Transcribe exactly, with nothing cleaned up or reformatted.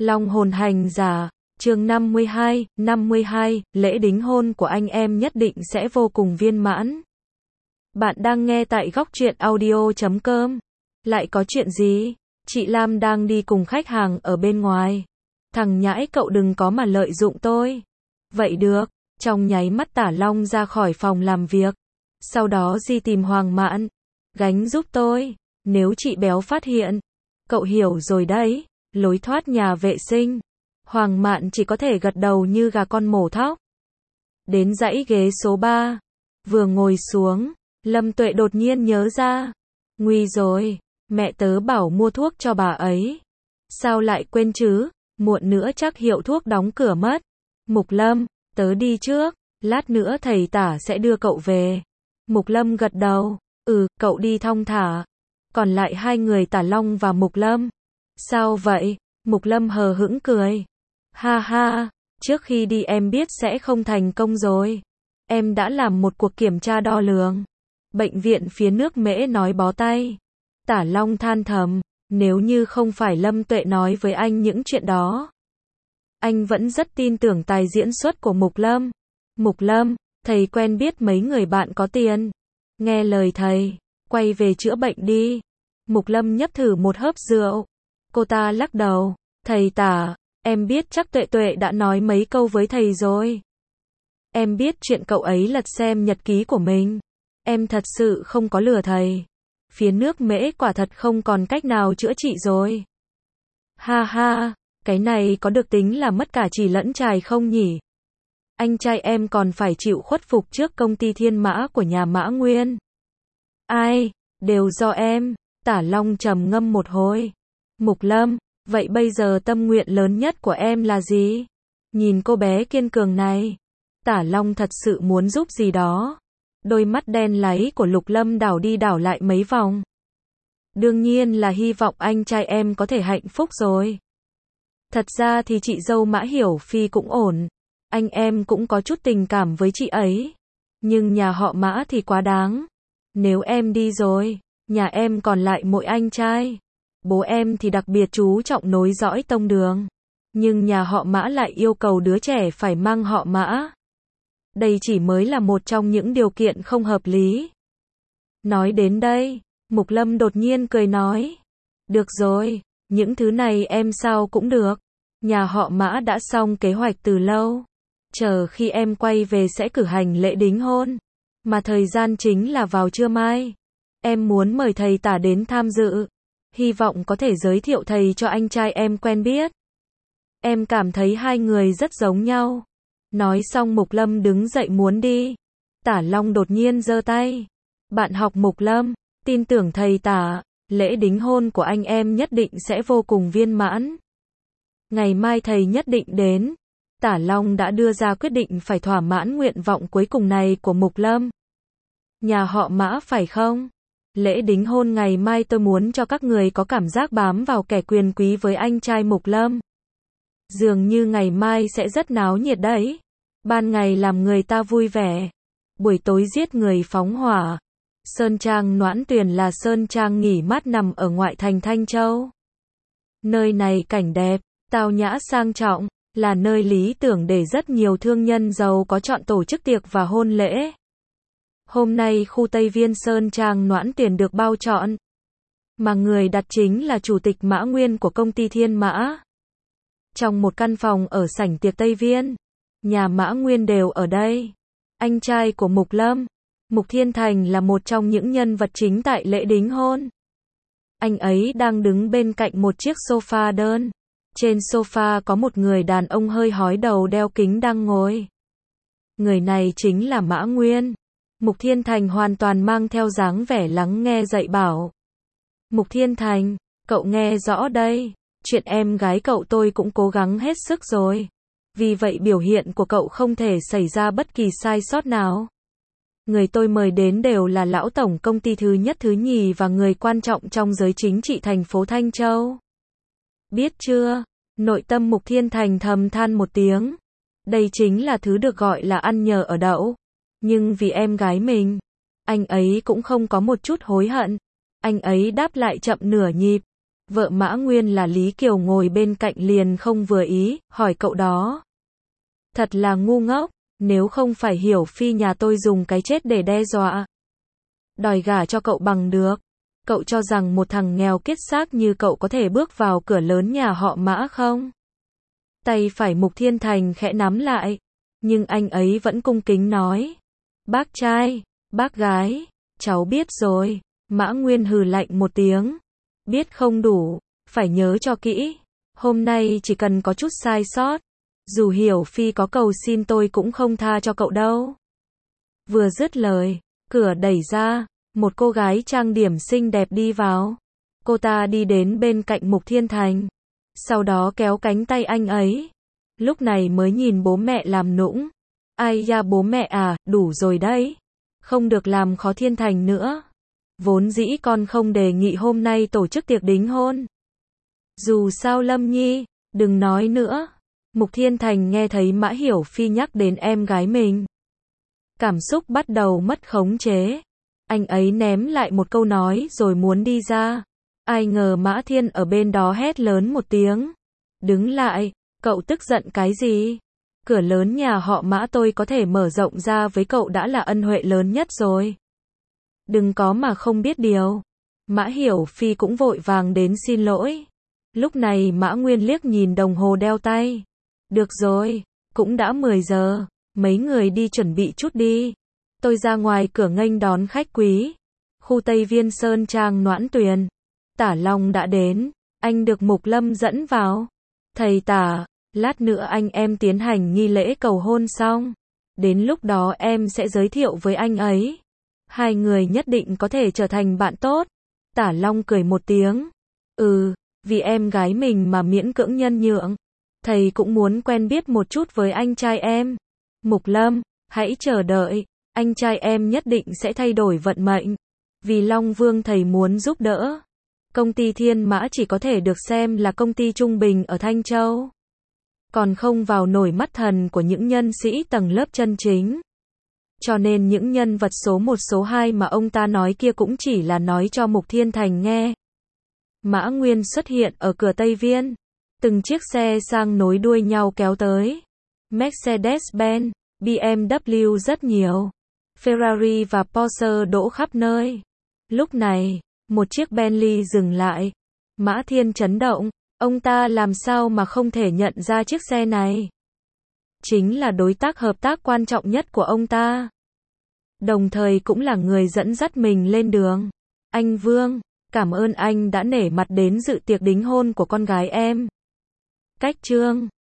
Long hồn hành giả, chương năm mươi hai, năm mươi hai, lễ đính hôn của anh em nhất định sẽ vô cùng viên mãn. Bạn đang nghe tại góc truyện audio chấm com. Lại có chuyện gì? Chị Lam đang đi cùng khách hàng ở bên ngoài. Thằng nhãi cậu đừng có mà lợi dụng tôi. Vậy được, trong nháy mắt Tả Long ra khỏi phòng làm việc. Sau đó đi tìm Hoàng Mạn. Gánh giúp tôi, nếu chị béo phát hiện. Cậu hiểu rồi đấy, lối thoát nhà vệ sinh. Hoàng Mạn chỉ có thể gật đầu như gà con mổ thóc. Đến dãy ghế số ba. Vừa ngồi xuống, Lâm Tuệ đột nhiên nhớ ra. Nguy rồi, mẹ tớ bảo mua thuốc cho bà ấy. Sao lại quên chứ, muộn nữa chắc hiệu thuốc đóng cửa mất. Mục Lâm, tớ đi trước, lát nữa thầy Tả sẽ đưa cậu về. Mục Lâm gật đầu, ừ, cậu đi thong thả. Còn lại hai người Tả Long và Mục Lâm. Sao vậy? Mục Lâm hờ hững cười. Ha ha, trước khi đi em biết sẽ không thành công rồi. Em đã làm một cuộc kiểm tra đo lường. Bệnh viện phía nước Mễ nói bó tay. Tả Long than thầm, nếu như không phải Lâm Tuệ nói với anh những chuyện đó. Anh vẫn rất tin tưởng tài diễn xuất của Mục Lâm. Mục Lâm, thầy quen biết mấy người bạn có tiền. Nghe lời thầy, quay về chữa bệnh đi. Mục Lâm nhấp thử một hớp rượu. Cô ta lắc đầu, thầy Tả, em biết chắc Tuệ Tuệ đã nói mấy câu với thầy rồi. Em biết chuyện cậu ấy lật xem nhật ký của mình. Em thật sự không có lừa thầy. Phía nước Mễ quả thật không còn cách nào chữa trị rồi. Ha ha, cái này có được tính là mất cả chỉ lẫn trài không nhỉ? Anh trai em còn phải chịu khuất phục trước công ty Thiên Mã của nhà Mã Nguyên. Ai, đều do em. Tả Long trầm ngâm một hồi. Mục Lâm, vậy bây giờ tâm nguyện lớn nhất của em là gì? Nhìn cô bé kiên cường này. Tả Long thật sự muốn giúp gì đó. Đôi mắt đen láy của Lục Lâm đảo đi đảo lại mấy vòng. Đương nhiên là hy vọng anh trai em có thể hạnh phúc rồi. Thật ra thì chị dâu Mã Hiểu Phi cũng ổn. Anh em cũng có chút tình cảm với chị ấy. Nhưng nhà họ Mã thì quá đáng. Nếu em đi rồi, nhà em còn lại mỗi anh trai. Bố em thì đặc biệt chú trọng nối dõi tông đường. Nhưng nhà họ Mã lại yêu cầu đứa trẻ phải mang họ Mã. Đây chỉ mới là một trong những điều kiện không hợp lý. Nói đến đây, Mục Lâm đột nhiên cười nói. Được rồi, những thứ này em sao cũng được. Nhà họ Mã đã xong kế hoạch từ lâu. Chờ khi em quay về sẽ cử hành lễ đính hôn. Mà thời gian chính là vào trưa mai. Em muốn mời thầy Tả đến tham dự. Hy vọng có thể giới thiệu thầy cho anh trai em quen biết. Em cảm thấy hai người rất giống nhau. Nói xong Mục Lâm đứng dậy muốn đi. Tả Long đột nhiên giơ tay. Bạn học Mục Lâm, tin tưởng thầy Tả, lễ đính hôn của anh em nhất định sẽ vô cùng viên mãn. Ngày mai thầy nhất định đến. Tả Long đã đưa ra quyết định phải thỏa mãn nguyện vọng cuối cùng này của Mục Lâm. Nhà họ Mã phải không? Lễ đính hôn ngày mai tôi muốn cho các người có cảm giác bám vào kẻ quyền quý với anh trai Mục Lâm. Dường như ngày mai sẽ rất náo nhiệt đấy. Ban ngày làm người ta vui vẻ. Buổi tối giết người phóng hỏa. Sơn Trang Noãn Tuyền là sơn trang nghỉ mát nằm ở ngoại thành Thanh Châu. Nơi này cảnh đẹp, tao nhã sang trọng, là nơi lý tưởng để rất nhiều thương nhân giàu có chọn tổ chức tiệc và hôn lễ. Hôm nay khu Tây Viên Sơn Trang Noãn Tuyền được bao trọn. Mà người đặt chính là chủ tịch Mã Nguyên của công ty Thiên Mã. Trong một căn phòng ở sảnh tiệc Tây Viên, nhà Mã Nguyên đều ở đây. Anh trai của Mục Lâm, Mục Thiên Thành là một trong những nhân vật chính tại lễ đính hôn. Anh ấy đang đứng bên cạnh một chiếc sofa đơn. Trên sofa có một người đàn ông hơi hói đầu đeo kính đang ngồi. Người này chính là Mã Nguyên. Mục Thiên Thành hoàn toàn mang theo dáng vẻ lắng nghe dạy bảo. Mục Thiên Thành, cậu nghe rõ đây. Chuyện em gái cậu tôi cũng cố gắng hết sức rồi. Vì vậy biểu hiện của cậu không thể xảy ra bất kỳ sai sót nào. Người tôi mời đến đều là lão tổng công ty thứ nhất thứ nhì và người quan trọng trong giới chính trị thành phố Thanh Châu. Biết chưa? Nội tâm Mục Thiên Thành thầm than một tiếng. Đây chính là thứ được gọi là ăn nhờ ở đậu. Nhưng vì em gái mình, anh ấy cũng không có một chút hối hận. Anh ấy đáp lại chậm nửa nhịp. Vợ Mã Nguyên là Lý Kiều ngồi bên cạnh liền không vừa ý, hỏi cậu đó. Thật là ngu ngốc, nếu không phải Hiểu Phi nhà tôi dùng cái chết để đe dọa. Đòi gả cho cậu bằng được. Cậu cho rằng một thằng nghèo kiết xác như cậu có thể bước vào cửa lớn nhà họ Mã không? Tay phải Mục Thiên Thành khẽ nắm lại. Nhưng anh ấy vẫn cung kính nói. Bác trai, bác gái, cháu biết rồi. Mã Nguyên hừ lạnh một tiếng. Biết không đủ, phải nhớ cho kỹ. Hôm nay chỉ cần có chút sai sót. Dù Hiểu Phi có cầu xin tôi cũng không tha cho cậu đâu. Vừa dứt lời, cửa đẩy ra, một cô gái trang điểm xinh đẹp đi vào. Cô ta đi đến bên cạnh Mục Thiên Thành. Sau đó kéo cánh tay anh ấy. Lúc này mới nhìn bố mẹ làm nũng. Ai da bố mẹ à, đủ rồi đấy. Không được làm khó Thiên Thành nữa. Vốn dĩ con không đề nghị hôm nay tổ chức tiệc đính hôn. Dù sao Lâm Nhi, đừng nói nữa. Mục Thiên Thành nghe thấy Mã Hiểu Phi nhắc đến em gái mình. Cảm xúc bắt đầu mất khống chế. Anh ấy ném lại một câu nói rồi muốn đi ra. Ai ngờ Mã Thiên ở bên đó hét lớn một tiếng. Đứng lại, cậu tức giận cái gì? Cửa lớn nhà họ Mã tôi có thể mở rộng ra với cậu đã là ân huệ lớn nhất rồi. Đừng có mà không biết điều. Mã Hiểu Phi cũng vội vàng đến xin lỗi. Lúc này Mã Nguyên liếc nhìn đồng hồ đeo tay. Được rồi, cũng đã mười giờ, mấy người đi chuẩn bị chút đi. Tôi ra ngoài cửa nghênh đón khách quý. Khu Tây Viên Sơn Trang Noãn Tuyền. Tả Long đã đến, anh được Mục Lâm dẫn vào. Thầy Tả, lát nữa anh em tiến hành nghi lễ cầu hôn xong. Đến lúc đó em sẽ giới thiệu với anh ấy. Hai người nhất định có thể trở thành bạn tốt. Tả Long cười một tiếng. Ừ, vì em gái mình mà miễn cưỡng nhân nhượng. Thầy cũng muốn quen biết một chút với anh trai em. Mục Lâm, hãy chờ đợi. Anh trai em nhất định sẽ thay đổi vận mệnh. Vì Long Vương thầy muốn giúp đỡ. Công ty Thiên Mã chỉ có thể được xem là công ty trung bình ở Thanh Châu. Còn không vào nổi mắt thần của những nhân sĩ tầng lớp chân chính. Cho nên những nhân vật số một số hai mà ông ta nói kia cũng chỉ là nói cho Mục Thiên Thành nghe. Mã Nguyên xuất hiện ở cửa Tây Viên. Từng chiếc xe sang nối đuôi nhau kéo tới. Mercedes-Benz, bê em vê rất nhiều. Ferrari và Porsche đỗ khắp nơi. Lúc này, một chiếc Bentley dừng lại. Mã Thiên chấn động, ông ta làm sao mà không thể nhận ra chiếc xe này. Chính là đối tác hợp tác quan trọng nhất của ông ta. Đồng thời cũng là người dẫn dắt mình lên đường. Anh Vương, cảm ơn anh đã nể mặt đến dự tiệc đính hôn của con gái em. Cách chương